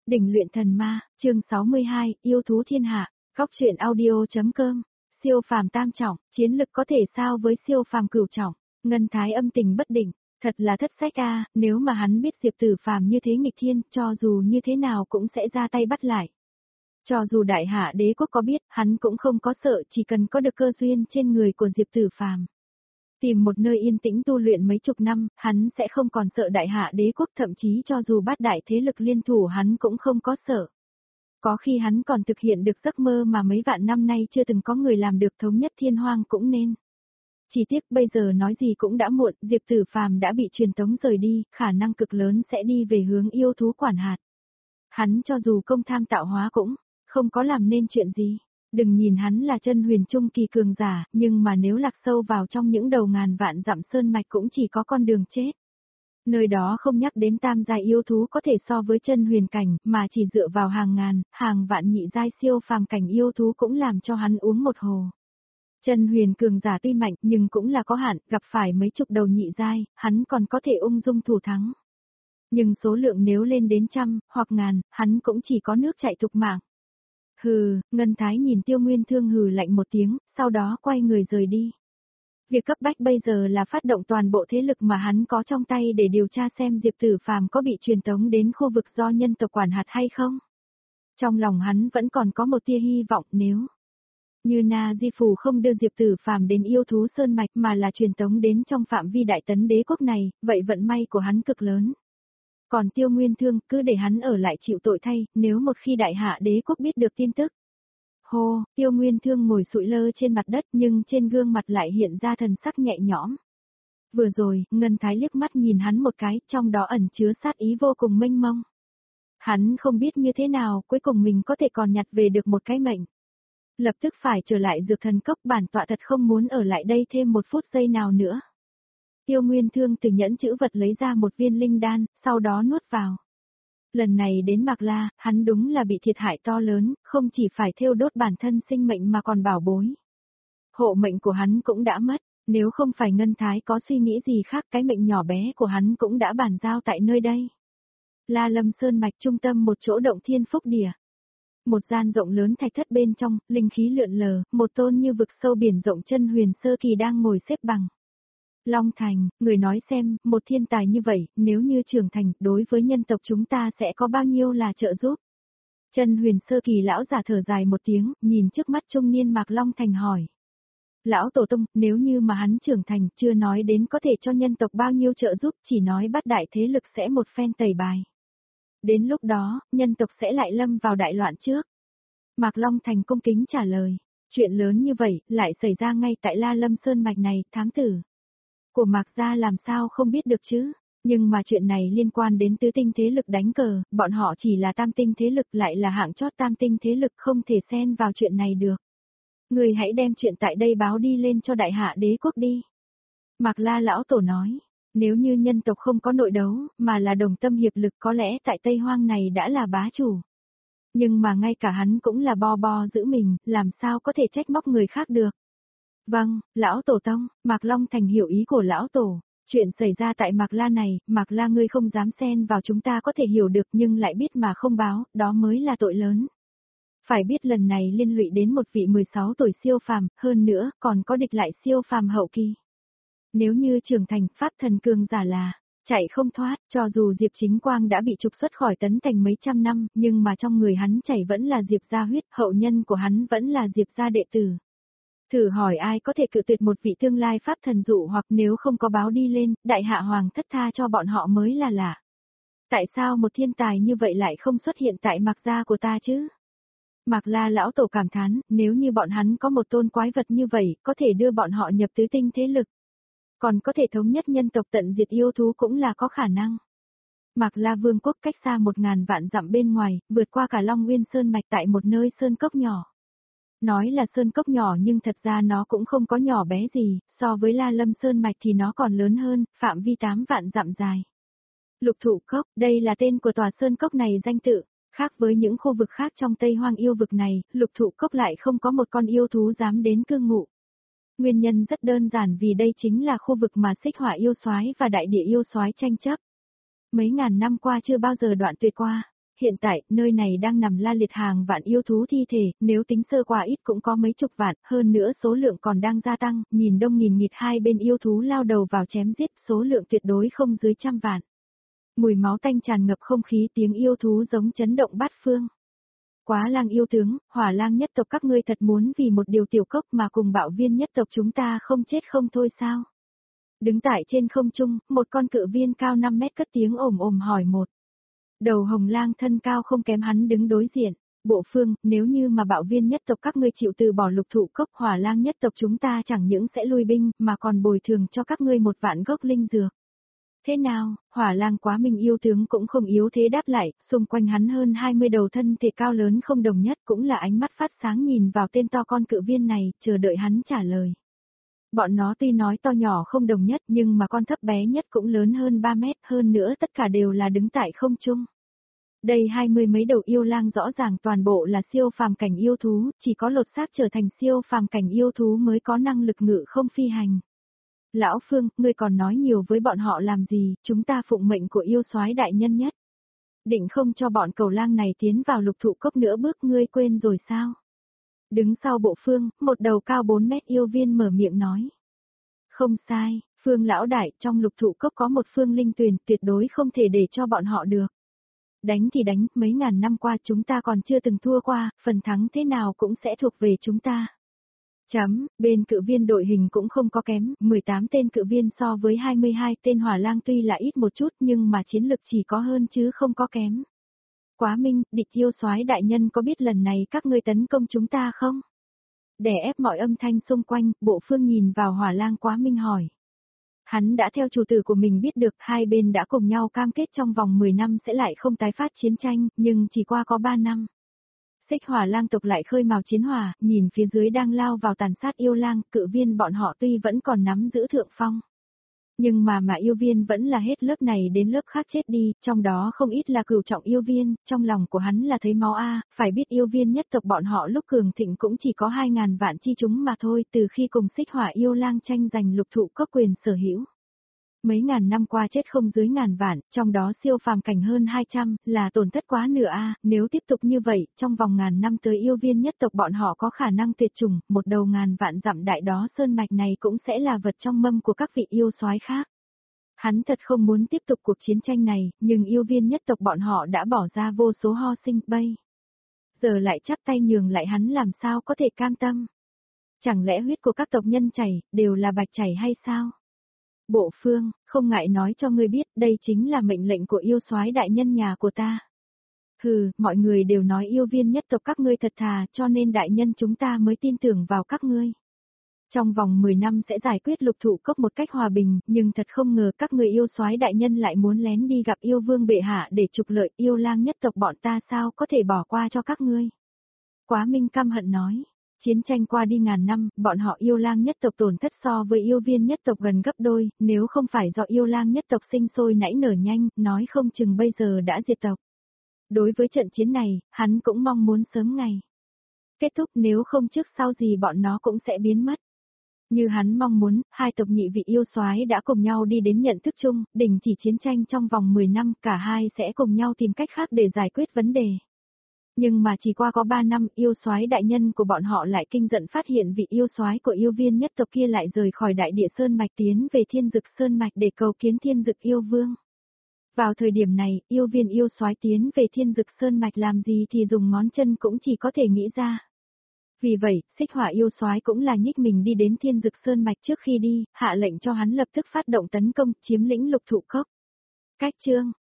Đỉnh luyện thần ma, chương 62, yêu thú thiên hạ, góc truyện audio.com, siêu phàm tam trọng, chiến lực có thể sao với siêu phàm cửu trọng, Ngân Thái âm tình bất định, thật là thất sách a, nếu mà hắn biết Diệp Tử Phàm như thế nghịch thiên, cho dù như thế nào cũng sẽ ra tay bắt lại. Cho dù đại hạ đế quốc có biết, hắn cũng không có sợ, chỉ cần có được cơ duyên trên người của Diệp Tử Phàm. Tìm một nơi yên tĩnh tu luyện mấy chục năm, hắn sẽ không còn sợ đại hạ đế quốc, thậm chí cho dù bát đại thế lực liên thủ hắn cũng không có sợ. Có khi hắn còn thực hiện được giấc mơ mà mấy vạn năm nay chưa từng có người làm được, thống nhất thiên hoang cũng nên. Chỉ tiếc bây giờ nói gì cũng đã muộn, Diệp Tử Phàm đã bị truyền tống rời đi, khả năng cực lớn sẽ đi về hướng yêu thú quản hạt. Hắn cho dù công tham tạo hóa cũng không có làm nên chuyện gì. Đừng nhìn hắn là chân huyền trung kỳ cường giả, nhưng mà nếu lạc sâu vào trong những đầu ngàn vạn dặm sơn mạch cũng chỉ có con đường chết. Nơi đó không nhắc đến tam giai yêu thú có thể so với chân huyền cảnh, mà chỉ dựa vào hàng ngàn, hàng vạn nhị giai siêu phàm cảnh yêu thú cũng làm cho hắn uống một hồ. Chân huyền cường giả tuy mạnh nhưng cũng là có hạn, gặp phải mấy chục đầu nhị giai, hắn còn có thể ung dung thủ thắng. Nhưng số lượng nếu lên đến trăm, hoặc ngàn, hắn cũng chỉ có nước chạy thục mạng. Hừ, Ngân Thái nhìn Tiêu Nguyên Thương hừ lạnh một tiếng, sau đó quay người rời đi. Việc cấp bách bây giờ là phát động toàn bộ thế lực mà hắn có trong tay để điều tra xem Diệp Tử Phàm có bị truyền tống đến khu vực do nhân tộc quản hạt hay không. Trong lòng hắn vẫn còn có một tia hy vọng, nếu như Na Di Phù không đưa Diệp Tử Phàm đến yêu thú sơn mạch mà là truyền tống đến trong phạm vi đại tấn đế quốc này, vậy vận may của hắn cực lớn. Còn Tiêu Nguyên Thương cứ để hắn ở lại chịu tội thay, nếu một khi đại hạ đế quốc biết được tin tức. Hô, Tiêu Nguyên Thương ngồi sụi lơ trên mặt đất nhưng trên gương mặt lại hiện ra thần sắc nhẹ nhõm. Vừa rồi, Ngân Thái liếc mắt nhìn hắn một cái, trong đó ẩn chứa sát ý vô cùng mênh mông. Hắn không biết như thế nào, cuối cùng mình có thể còn nhặt về được một cái mệnh. Lập tức phải trở lại dược thần cốc, bản tọa thật không muốn ở lại đây thêm một phút giây nào nữa. Tiêu Nguyên Thương từ nhẫn chữ vật lấy ra một viên linh đan, sau đó nuốt vào. Lần này đến Mạc La, hắn đúng là bị thiệt hại to lớn, không chỉ phải thiêu đốt bản thân sinh mệnh mà còn bảo bối. Hộ mệnh của hắn cũng đã mất, nếu không phải Ngân Thái có suy nghĩ gì khác, cái mệnh nhỏ bé của hắn cũng đã bàn giao tại nơi đây. La Lâm Sơn mạch trung tâm một chỗ động thiên phúc địa. Một gian rộng lớn thạch thất bên trong, linh khí lượn lờ, một tôn như vực sâu biển rộng chân huyền sơ kỳ đang ngồi xếp bằng. Long Thành, người nói xem, một thiên tài như vậy, nếu như trưởng thành, đối với nhân tộc chúng ta sẽ có bao nhiêu là trợ giúp? Chân huyền sơ kỳ lão giả thở dài một tiếng, nhìn trước mắt trung niên Mạc Long Thành hỏi. Lão Tổ Tông, nếu như mà hắn trưởng thành, chưa nói đến có thể cho nhân tộc bao nhiêu trợ giúp, chỉ nói bát đại thế lực sẽ một phen tẩy bài. Đến lúc đó, nhân tộc sẽ lại lâm vào đại loạn trước. Mạc Long Thành cung kính trả lời, chuyện lớn như vậy, lại xảy ra ngay tại La Lâm Sơn mạch này, thám tử của Mạc gia làm sao không biết được chứ, nhưng mà chuyện này liên quan đến tứ tinh thế lực đánh cờ, bọn họ chỉ là tam tinh thế lực, lại là hạng chót tam tinh thế lực, không thể xen vào chuyện này được. Người hãy đem chuyện tại đây báo đi lên cho đại hạ đế quốc đi. Mạc La lão tổ nói, nếu như nhân tộc không có nội đấu, mà là đồng tâm hiệp lực, có lẽ tại Tây Hoang này đã là bá chủ. Nhưng mà ngay cả hắn cũng là bo bo giữ mình, làm sao có thể trách móc người khác được. Vâng, lão tổ tông, Mạc Long Thành hiểu ý của lão tổ, chuyện xảy ra tại Mạc La này, Mạc La ngươi không dám xen vào chúng ta có thể hiểu được nhưng lại biết mà không báo, đó mới là tội lớn. Phải biết lần này liên lụy đến một vị 16 tuổi siêu phàm, hơn nữa còn có địch lại siêu phàm hậu kỳ. Nếu như trưởng thành, pháp thần cường giả là chạy không thoát, cho dù Diệp Chính Quang đã bị trục xuất khỏi Tấn Thành mấy trăm năm, nhưng mà trong người hắn chảy vẫn là Diệp gia huyết, hậu nhân của hắn vẫn là Diệp gia đệ tử. Thử hỏi ai có thể cự tuyệt một vị tương lai pháp thần dụ, hoặc nếu không có báo đi lên, đại hạ hoàng thất tha cho bọn họ mới là lạ. Tại sao một thiên tài như vậy lại không xuất hiện tại Mạc gia của ta chứ? Mạc La lão tổ cảm thán, nếu như bọn hắn có một tôn quái vật như vậy, có thể đưa bọn họ nhập tứ tinh thế lực. Còn có thể thống nhất nhân tộc tận diệt yêu thú cũng là có khả năng. Mạc La vương quốc cách xa 1000 vạn dặm bên ngoài, vượt qua cả Long Nguyên Sơn mạch tại một nơi sơn cốc nhỏ. Nói là sơn cốc nhỏ nhưng thật ra nó cũng không có nhỏ bé gì, so với La Lâm Sơn mạch thì nó còn lớn hơn, phạm vi 8 vạn dặm dài. Lục Thụ Cốc, đây là tên của tòa sơn cốc này danh tự. Khác với những khu vực khác trong Tây Hoang yêu vực này, Lục Thụ Cốc lại không có một con yêu thú dám đến cư ngụ. Nguyên nhân rất đơn giản, vì đây chính là khu vực mà Xích Hỏa yêu soái và Đại Địa yêu soái tranh chấp. Mấy ngàn năm qua chưa bao giờ đoạn tuyệt qua. Hiện tại, nơi này đang nằm la liệt hàng vạn yêu thú thi thể, nếu tính sơ qua ít cũng có mấy chục vạn, hơn nữa số lượng còn đang gia tăng, nhìn đông nhìn nghịt hai bên yêu thú lao đầu vào chém giết, số lượng tuyệt đối không dưới 100 vạn. Mùi máu tanh tràn ngập không khí, tiếng yêu thú giống chấn động bát phương. Quá lang yêu tướng, Hỏa Lang nhất tộc các ngươi thật muốn vì một điều tiểu cốc mà cùng Bạo Viên nhất tộc chúng ta không chết không thôi sao? Đứng tại trên không trung, một con cự viên cao 5 mét cất tiếng ồm ồm hỏi một. Đầu hồng lang thân cao không kém hắn đứng đối diện. Bộ Phương, nếu như mà Bạo Viên nhất tộc các ngươi chịu từ bỏ Lục Thụ Cốc, Hỏa Lang nhất tộc chúng ta chẳng những sẽ lui binh mà còn bồi thường cho các ngươi 1 vạn gốc linh dược. Thế nào, Hỏa Lang Quá Minh yêu tướng cũng không yếu thế đáp lại, xung quanh hắn hơn 20 đầu thân thể cao lớn không đồng nhất cũng là ánh mắt phát sáng nhìn vào tên to con cự viên này, chờ đợi hắn trả lời. Bọn nó tuy nói to nhỏ không đồng nhất nhưng mà con thấp bé nhất cũng lớn hơn 3 mét, hơn nữa tất cả đều là đứng tại không trung. Đây 20 mấy đầu yêu lang rõ ràng toàn bộ là siêu phàm cảnh yêu thú, chỉ có lột xác trở thành siêu phàm cảnh yêu thú mới có năng lực ngự không phi hành. Lão Phương, ngươi còn nói nhiều với bọn họ làm gì, chúng ta phụng mệnh của yêu soái đại nhân nhất. Định không cho bọn cầu lang này tiến vào Lục Thụ Cốc nữa bước ngươi quên rồi sao? Đứng sau Bộ Phương, một đầu cao 4 mét yêu viên mở miệng nói. Không sai, Phương lão đại, trong Lục Thụ Cốc có một phương linh tuyền, tuyệt đối không thể để cho bọn họ được. Đánh thì đánh, mấy ngàn năm qua chúng ta còn chưa từng thua qua, phần thắng thế nào cũng sẽ thuộc về chúng ta. Bên cự viên đội hình cũng không có kém, 18 tên cự viên so với 22 tên hỏa lang tuy là ít một chút nhưng mà chiến lực chỉ có hơn chứ không có kém. Quá Minh, địch yêu soái đại nhân có biết lần này các ngươi tấn công chúng ta không? Để ép mọi âm thanh xung quanh, Bộ Phương nhìn vào Hỏa Lang Quá Minh hỏi. Hắn đã theo chủ tử của mình biết được hai bên đã cùng nhau cam kết trong vòng 10 năm sẽ lại không tái phát chiến tranh, nhưng chỉ qua có 3 năm. Xích Hỏa lang tộc lại khơi mào chiến hỏa, nhìn phía dưới đang lao vào tàn sát yêu lang, cự viên bọn họ tuy vẫn còn nắm giữ thượng phong. Nhưng mà yêu viên vẫn là hết lớp này đến lớp khác chết đi, trong đó không ít là cửu trọng yêu viên, trong lòng của hắn là thấy máu phải biết yêu viên nhất tộc bọn họ lúc cường thịnh cũng chỉ có 2.000 vạn chi chúng mà thôi, từ khi cùng Xích Hỏa yêu lang tranh giành Lục Thụ Cốc quyền sở hữu. Mấy ngàn năm qua chết không dưới ngàn vạn, trong đó siêu phàm cảnh hơn 200, là tổn thất quá nửa nếu tiếp tục như vậy, trong vòng ngàn năm tới yêu viên nhất tộc bọn họ có khả năng tuyệt chủng, một đầu ngàn vạn dặm đại đó sơn mạch này cũng sẽ là vật trong mâm của các vị yêu soái khác. Hắn thật không muốn tiếp tục cuộc chiến tranh này, nhưng yêu viên nhất tộc bọn họ đã bỏ ra vô số ho sinh bây. Giờ lại chắp tay nhường lại hắn làm sao có thể cam tâm. Chẳng lẽ huyết của các tộc nhân chảy, đều là bạch chảy hay sao? Bộ Phương, không ngại nói cho ngươi biết, đây chính là mệnh lệnh của yêu soái đại nhân nhà của ta. Hừ, mọi người đều nói yêu viên nhất tộc các ngươi thật thà, cho nên đại nhân chúng ta mới tin tưởng vào các ngươi. Trong vòng 10 năm sẽ giải quyết Lục Thụ Cốc một cách hòa bình, nhưng thật không ngờ các ngươi yêu soái đại nhân lại muốn lén đi gặp yêu vương bệ hạ để trục lợi, yêu lang nhất tộc bọn ta sao có thể bỏ qua cho các ngươi. Quá Minh căm hận nói. Chiến tranh qua đi ngàn năm, bọn họ yêu lang nhất tộc tổn thất so với yêu viên nhất tộc gần gấp đôi, nếu không phải do yêu lang nhất tộc sinh sôi nảy nở nhanh, nói không chừng bây giờ đã diệt tộc. Đối với trận chiến này, hắn cũng mong muốn sớm ngày kết thúc, nếu không trước sau gì bọn nó cũng sẽ biến mất. Như hắn mong muốn, hai tộc nhị vị yêu soái đã cùng nhau đi đến nhận thức chung, đình chỉ chiến tranh trong vòng 10 năm, cả hai sẽ cùng nhau tìm cách khác để giải quyết vấn đề. Nhưng mà chỉ qua có 3 năm, yêu soái đại nhân của bọn họ lại kinh giận phát hiện vị yêu soái của yêu viên nhất tộc kia lại rời khỏi đại địa sơn mạch tiến về Thiên Dực Sơn mạch để cầu kiến Thiên Dực yêu vương. Vào thời điểm này, yêu viên yêu soái tiến về Thiên Dực Sơn mạch làm gì thì dùng ngón chân cũng chỉ có thể nghĩ ra. Vì vậy, Xích Hỏa yêu soái cũng là nhích mình đi đến Thiên Dực Sơn mạch trước khi đi, hạ lệnh cho hắn lập tức phát động tấn công, chiếm lĩnh Lục Thụ Cốc. Cách chương